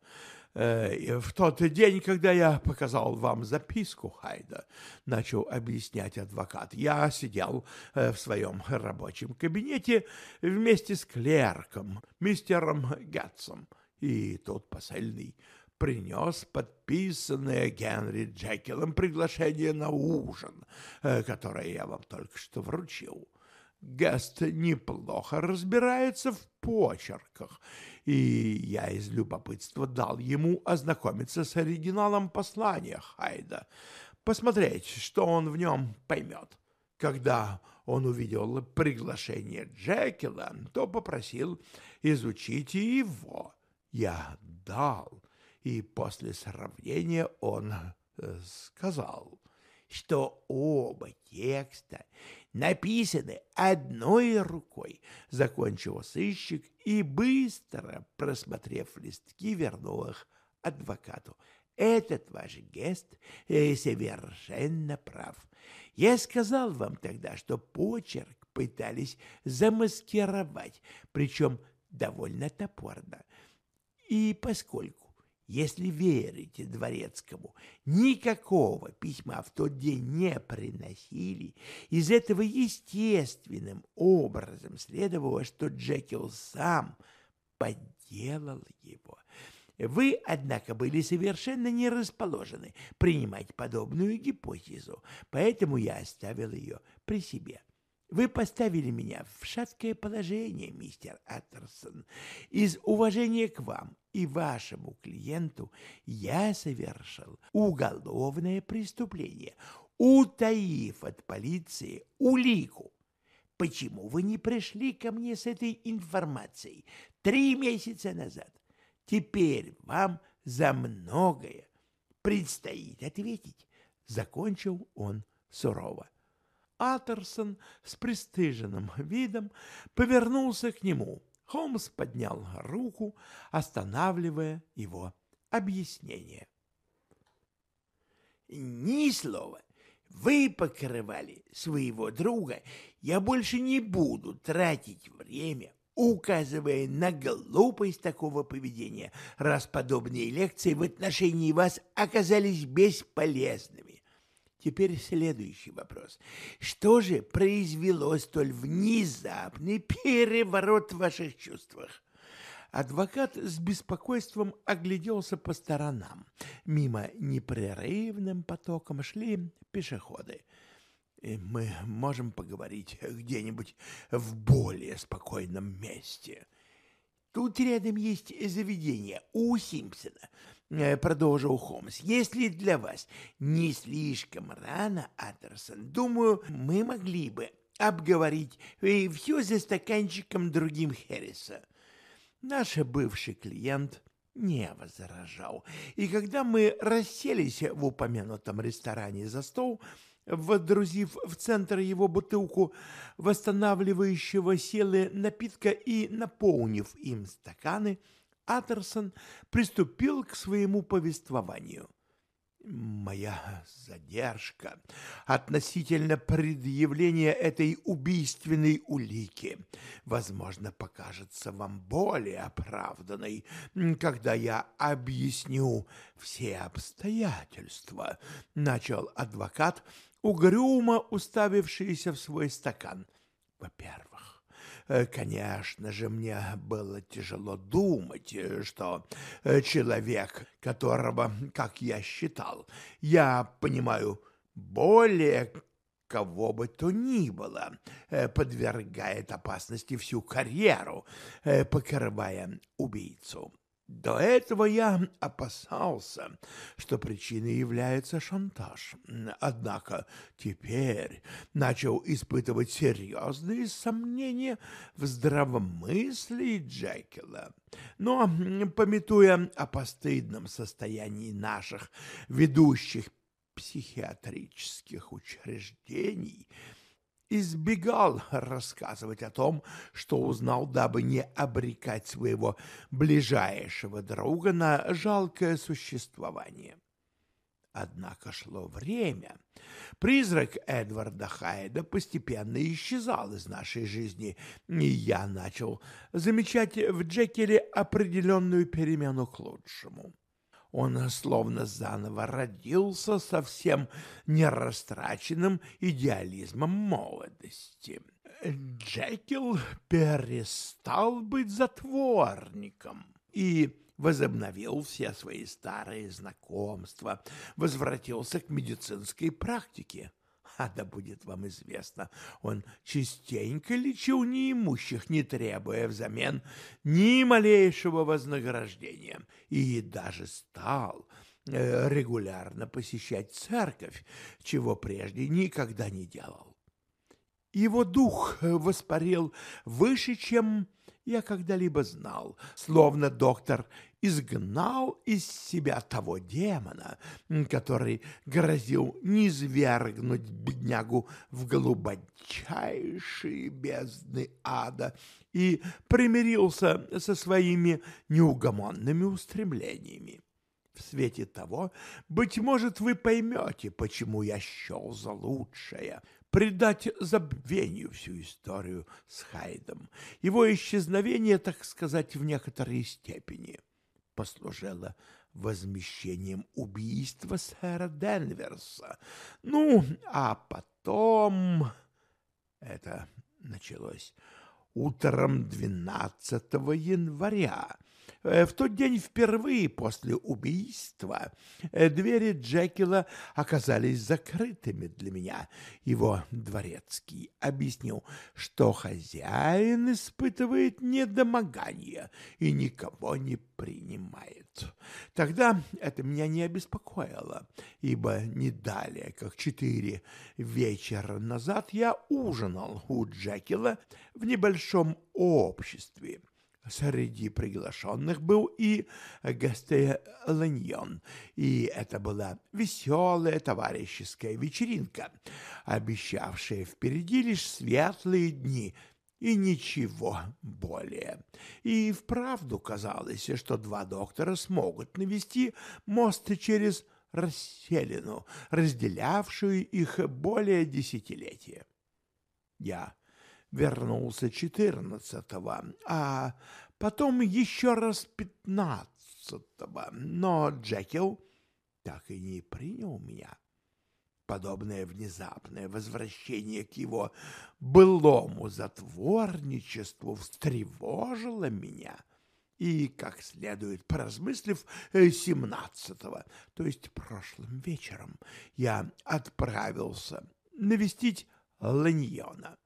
в тот день, когда я показал вам записку Хайда, — начал объяснять адвокат, — я сидел в своем рабочем кабинете вместе с клерком, мистером Гатсом, и тут посыльный принес подписанное Генри Джекилом приглашение на ужин, которое я вам только что вручил. Гест неплохо разбирается в почерках, и я из любопытства дал ему ознакомиться с оригиналом послания Хайда, посмотреть, что он в нем поймет. Когда он увидел приглашение Джекила, то попросил изучить и его. Я дал И после сравнения он сказал, что оба текста написаны одной рукой. Закончил сыщик и, быстро просмотрев листки, вернул их адвокату. Этот ваш гест совершенно прав. Я сказал вам тогда, что почерк пытались замаскировать, причем довольно топорно. И поскольку, если верите Дворецкому, никакого письма в тот день не приносили, из этого естественным образом следовало, что Джекил сам подделал его. Вы, однако, были совершенно не расположены принимать подобную гипотезу, поэтому я оставил ее при себе. Вы поставили меня в шаткое положение, мистер Аттерсон. Из уважения к вам и вашему клиенту я совершил уголовное преступление, утаив от полиции улику. Почему вы не пришли ко мне с этой информацией 3 месяца назад? Теперь вам за многое предстоит ответить. Закончил он сурово. Аттерсон с пристыженным видом повернулся к нему. Холмс поднял руку, останавливая его объяснение. «Ни слова. Вы покрывали своего друга. Я больше не буду тратить время, указывая на глупость такого поведения, раз подобные лекции в отношении вас оказались бесполезными. Теперь следующий вопрос. Что же произвело столь внезапный переворот в ваших чувствах?» Адвокат с беспокойством огляделся по сторонам. Мимо непрерывным потоком шли пешеходы. «Мы можем поговорить где-нибудь в более спокойном месте. Тут рядом есть заведение у Симпсона», — продолжил Холмс. «Если для вас не слишком рано, Аттерсон, думаю, мы могли бы обговорить все за стаканчиком другим Херриса». Наш бывший клиент не возражал, и когда мы расселись в упомянутом ресторане за стол, водрузив в центр его бутылку восстанавливающего силы напитка и наполнив им стаканы, Аттерсон приступил к своему повествованию. «Моя задержка относительно предъявления этой убийственной улики, возможно, покажется вам более оправданной, когда я объясню все обстоятельства», — начал адвокат, угрюмо уставившийся в свой стакан. «Во-первых, конечно же, мне было тяжело думать, что человек, которого, как я считал, я понимаю более кого бы то ни было, подвергает опасности всю карьеру, покрывая убийцу. До этого я опасался, что причиной является шантаж. Однако теперь начал испытывать серьезные сомнения в здравомыслии Джекила. Но, памятуя о постыдном состоянии наших ведущих психиатрических учреждений, избегал рассказывать о том, что узнал, дабы не обрекать своего ближайшего друга на жалкое существование. Однако шло время. Призрак Эдварда Хайда постепенно исчезал из нашей жизни, и я начал замечать в Джекиле определенную перемену к лучшему. Он словно заново родился со всем нерастраченным идеализмом молодости. Джекил перестал быть затворником и возобновил все свои старые знакомства, возвратился к медицинской практике. А да будет вам известно, он частенько лечил неимущих, не требуя взамен ни малейшего вознаграждения, и даже стал регулярно посещать церковь, чего прежде никогда не делал. Его дух воспарил выше, чем я когда-либо знал, словно доктор изгнал из себя того демона, который грозил низвергнуть беднягу в глубочайшие бездны ада, и примирился со своими неугомонными устремлениями. В свете того, быть может, вы поймете, почему я счел за лучшее предать забвению всю историю с Хайдом. Его исчезновение, так сказать, в некоторой степени послужило возмещением убийства сэра Денверса. Ну, а потом это началось утром 12 января. В тот день впервые после убийства двери Джекила оказались закрытыми для меня. Его дворецкий объяснил, что хозяин испытывает недомогание и никого не принимает. Тогда это меня не обеспокоило, ибо не далее, как 4 вечера назад я ужинал у Джекила в небольшом обществе. Среди приглашенных был и Гастеланьон, и это была веселая товарищеская вечеринка, обещавшая впереди лишь светлые дни и ничего более. И вправду казалось, что 2 доктора смогут навести мост через расселину, разделявшую их более десятилетия. Я вернулся 14-го, а потом еще раз 15-го, но Джекил так и не принял меня. Подобное внезапное возвращение к его былому затворничеству встревожило меня, и, как следует поразмыслив, 17-го, то есть прошлым вечером, я отправился навестить Ланьона.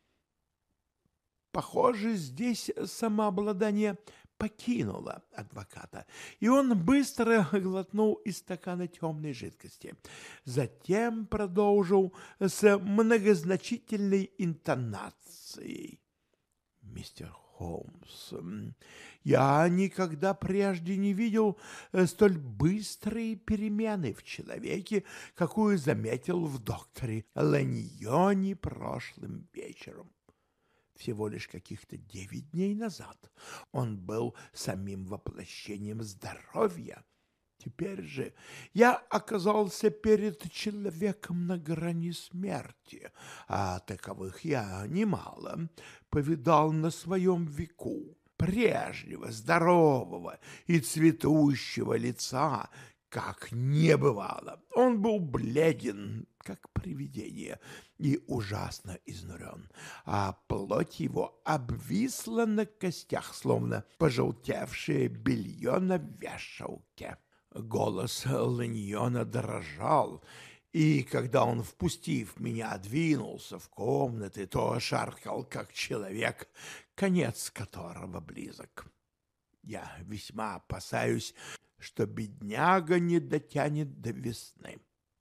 Похоже, здесь самообладание покинуло адвоката, и он быстро глотнул из стакана темной жидкости. Затем продолжил с многозначительной интонацией. «Мистер Холмс, я никогда прежде не видел столь быстрые перемены в человеке, какую заметил в докторе Ланьоне прошлым вечером. Всего лишь каких-то 9 дней назад он был самим воплощением здоровья. Теперь же я оказался перед человеком на грани смерти, а таковых я немало повидал на своем веку. Прежнего, здорового и цветущего лица как не бывало. Он был бледен, как привидение, и ужасно изнурен, а плоть его обвисла на костях, словно пожелтевшее белье на вешалке. Голос Ланьона дрожал, и когда он, впустив меня, двинулся в комнаты, то шаркал, как человек, конец которого близок. Я весьма опасаюсь, что бедняга не дотянет до весны.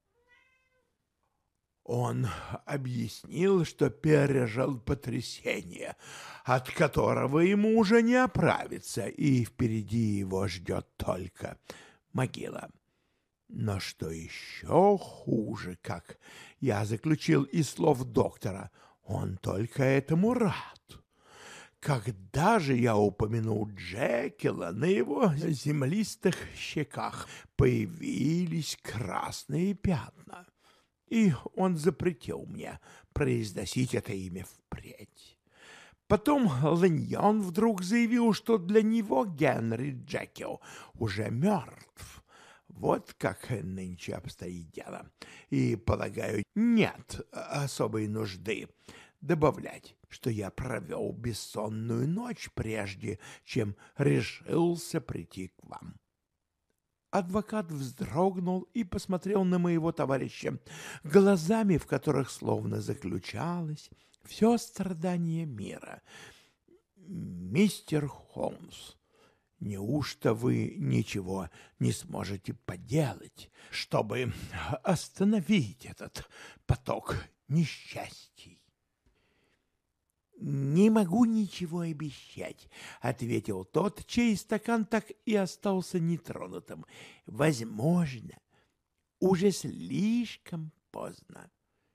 Он объяснил, что пережил потрясение, от которого ему уже не оправиться, и впереди его ждет только могила. Но что еще хуже, как я заключил из слов доктора, он только этому рад. Когда же я упомянул Джекила, на его землистых щеках появились красные пятна, и он запретил мне произносить это имя впредь. Потом Ланьон вдруг заявил, что для него Генри Джекил уже мертв. Вот как нынче обстоит дело. И, полагаю, нет особой нужды добавлять, что я провел бессонную ночь, прежде чем решился прийти к вам. Адвокат вздрогнул и посмотрел на моего товарища глазами, в которых словно заключалось все страдание мира. «Мистер Холмс, неужто вы ничего не сможете поделать, чтобы остановить этот поток несчастий?» «Не могу ничего обещать», — ответил тот, чей стакан так и остался нетронутым. «Возможно, уже слишком поздно».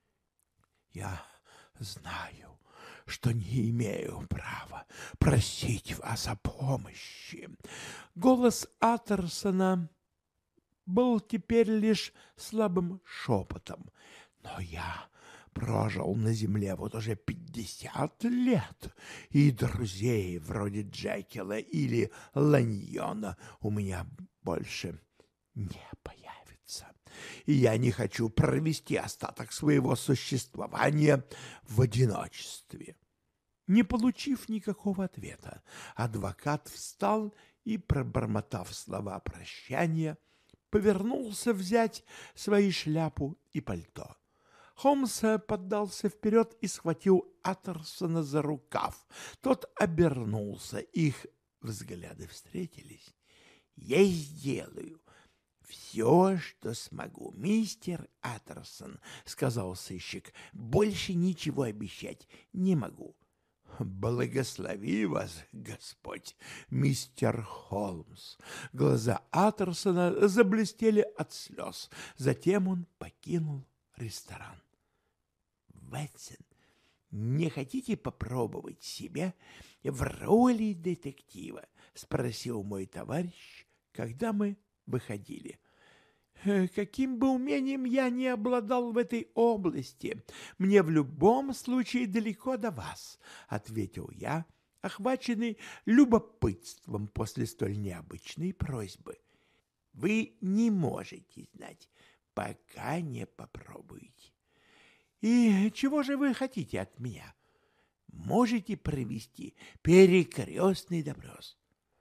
«Я знаю, что не имею права просить вас о помощи». Голос Аттерсона был теперь лишь слабым шепотом. «Но я прожил на земле вот уже 50 лет, и друзей вроде Джекила или Ланьона у меня больше не появится. И я не хочу провести остаток своего существования в одиночестве». Не получив никакого ответа, адвокат встал и, пробормотав слова прощания, повернулся взять свои шляпу и пальто. Холмс поддался вперед и схватил Аттерсона за рукав. Тот обернулся, их взгляды встретились. «Я сделаю все, что смогу, мистер Аттерсон», — сказал сыщик. «Больше ничего обещать не могу». «Благослови вас, Господь, мистер Холмс!» Глаза Аттерсона заблестели от слез. Затем он покинул ресторан. «Ватсон, не хотите попробовать себя в роли детектива?» — спросил мой товарищ, когда мы выходили. «Каким бы умением я ни обладал в этой области, мне в любом случае далеко до вас», — ответил я, охваченный любопытством после столь необычной просьбы. «Вы не можете знать, пока не попробуете». «И чего же вы хотите от меня?» «Можете провести перекрестный допрос».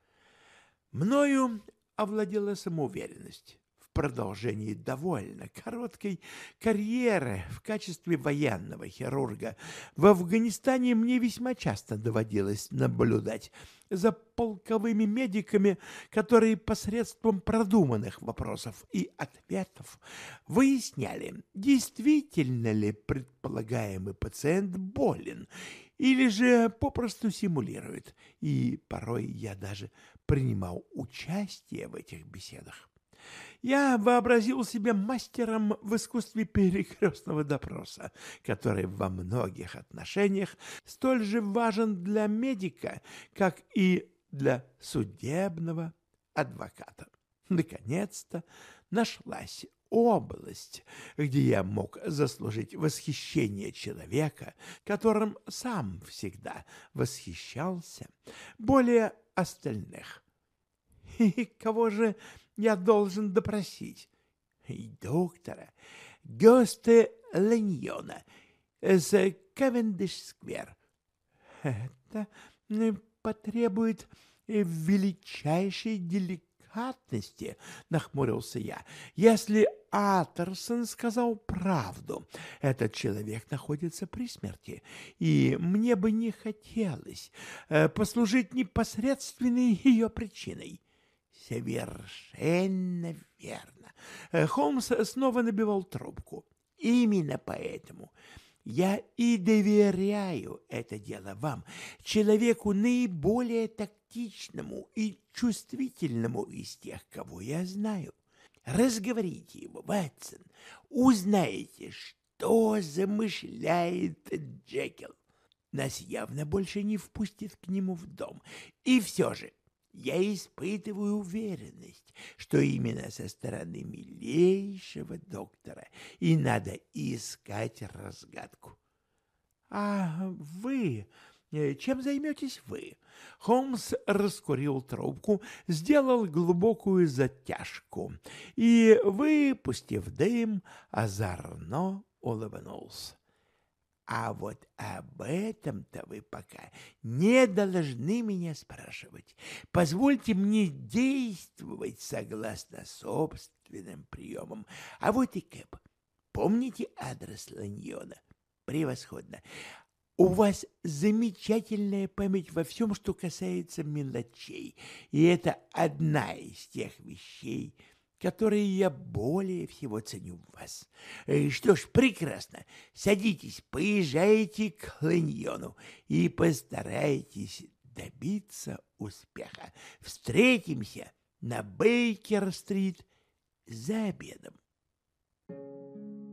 Мною овладела самоуверенность. В продолжении довольно короткой карьеры в качестве военного хирурга в Афганистане мне весьма часто доводилось наблюдать за полковыми медиками, которые посредством продуманных вопросов и ответов выясняли, действительно ли предполагаемый пациент болен или же попросту симулирует, и порой я даже принимал участие в этих беседах. Я вообразил себя мастером в искусстве перекрестного допроса, который во многих отношениях столь же важен для медика, как и для судебного адвоката. Наконец-то нашлась область, где я мог заслужить восхищение человека, которым сам всегда восхищался, более остальных. И кого же я должен допросить? И доктора Гёсте Ланьона с Кавендиш-сквер. Это потребует величайшей деликатности, нахмурился я. Если Аттерсон сказал правду, этот человек находится при смерти, и мне бы не хотелось послужить непосредственной ее причиной. Совершенно верно. Холмс снова набивал трубку. Именно поэтому я и доверяю это дело вам, человеку наиболее тактичному и чувствительному из тех, кого я знаю. Разговорите его, Ватсон, узнаете, что замышляет Джекил. Нас явно больше не впустят к нему в дом. И все же я испытываю уверенность, что именно со стороны милейшего доктора и надо искать разгадку. А вы... Чем займетесь вы? Холмс раскурил трубку, сделал глубокую затяжку и, выпустив дым, озорно улыбнулся. А вот об этом-то вы пока не должны меня спрашивать. Позвольте мне действовать согласно собственным приемам. А вот и Кэп. Помните адрес Ланьона? Превосходно. У вас замечательная память во всем, что касается мелочей. И это одна из тех вещей, которые я более всего ценю в вас. Что ж, прекрасно. Садитесь, поезжайте к Ланьону и постарайтесь добиться успеха. Встретимся на Бейкер-стрит за обедом.